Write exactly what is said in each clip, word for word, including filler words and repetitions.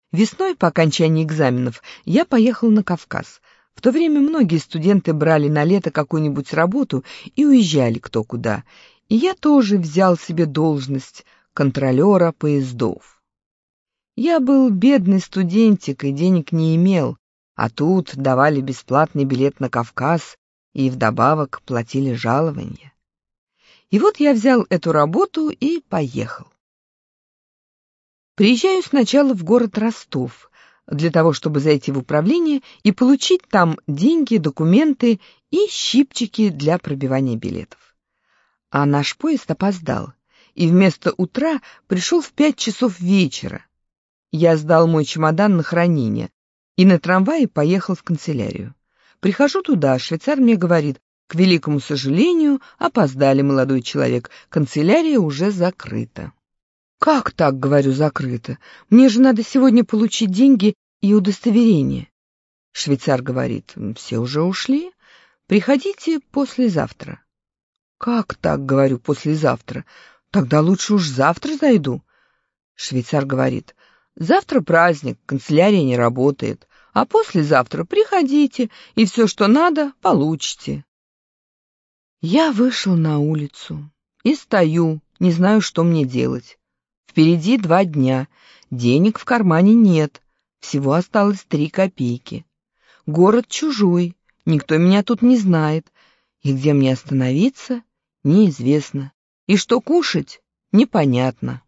Весной, по окончании экзаменов, я поехал на Кавказ. В то время многие студенты брали на лето какую-нибудь работу и уезжали кто куда. И я тоже взял себе должность контролера поездов. Я был бедный студентик и денег не имел, а тут давали бесплатный билет на Кавказ и вдобавок платили жалование. И вот я взял эту работу и поехал. Приезжаю сначала в город Ростов, для того, чтобы зайти в управление и получить там деньги, документы и щипчики для пробивания билетов. А наш поезд опоздал, и вместо утра пришел в пять часов вечера. Я сдал мой чемодан на хранение и на трамвае поехал в канцелярию. Прихожу туда, швейцар мне говорит: к великому сожалению, опоздали, молодой человек, канцелярия уже закрыта. «Как так, — говорю, — закрыто? Мне же надо сегодня получить деньги и удостоверение». Швейцар говорит: «Все уже ушли, приходите послезавтра». «Как так, — говорю, — послезавтра? Тогда лучше уж завтра зайду». Швейцар говорит: «Завтра праздник, канцелярия не работает, а послезавтра приходите, и все, что надо, получите». Я вышел на улицу и стою, не знаю, что мне делать. Впереди два дня, денег в кармане нет, всего осталось три копейки. Город чужой, никто меня тут не знает, и где мне остановиться, неизвестно, и что кушать, непонятно.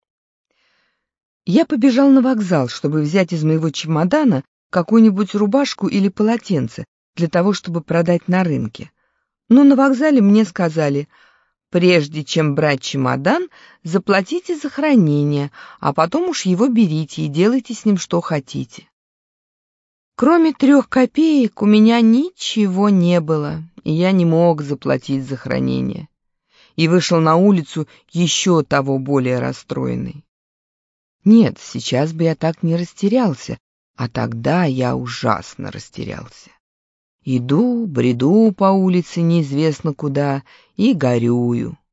Я побежал на вокзал, чтобы взять из моего чемодана какую-нибудь рубашку или полотенце для того, чтобы продать на рынке. Но на вокзале мне сказали: прежде чем брать чемодан, заплатите за хранение, а потом уж его берите и делайте с ним что хотите. Кроме трех копеек у меня ничего не было, и я не мог заплатить за хранение. И вышел на улицу еще того более расстроенный. Нет, сейчас бы я так не растерялся, а тогда я ужасно растерялся. Иду, бреду по улице неизвестно куда и горюю.